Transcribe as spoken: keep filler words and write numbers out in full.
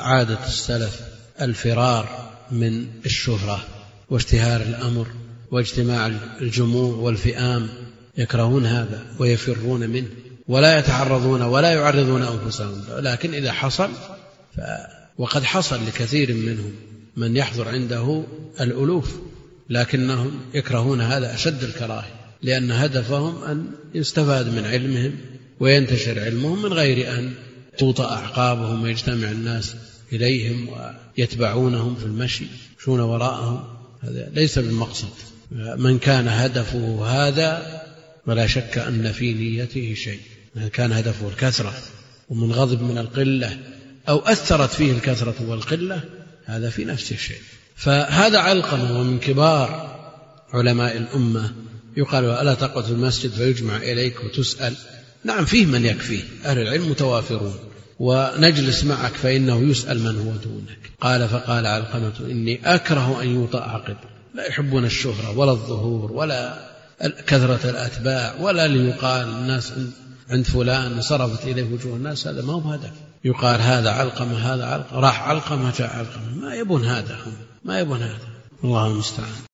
عادة السلف الفرار من الشهرة واشتهار الأمر واجتماع الجموع والفئام، يكرهون هذا ويفرون منه ولا يتعرضون ولا يعرضون أنفسهم. لكن إذا حصل ف... وقد حصل لكثير منهم من يحضر عنده الألوف، لكنهم يكرهون هذا أشد الكراهة، لأن هدفهم أن يستفاد من علمهم وينتشر علمهم من غير أن توطأ أعقابهم ويجتمع الناس إليهم ويتبعونهم في المشي يمشون وراءهم. هذا ليس بالمقصد. من كان هدفه هذا ولا شك أن في نيته شيء. من كان هدفه الكثرة ومن غضب من القلة أو أثرت فيه الكثرة والقلة، هذا في نفسه شيء. فهذا علقمة ومن كبار علماء الأمة، يقال ألا تقعد في المسجد فيجمع إليك وتسأل. نعم فيه من يكفيه، أهل العلم متوافرون، ونجلس معك فإنه يسأل من هو دونك. قال فقال علقمة إني أكره أن يوطأ عقب. لا يحبون الشهرة ولا الظهور ولا كثرة الأتباع ولا ليقال الناس عند فلان صرفت إليه وجوه الناس. هذا ما هو هدف. يقال هذا علقمة هذا علقمة، راح علقمة جاء علقمة، ما يبون هذا، هم ما يبون هذا. الله المستعان.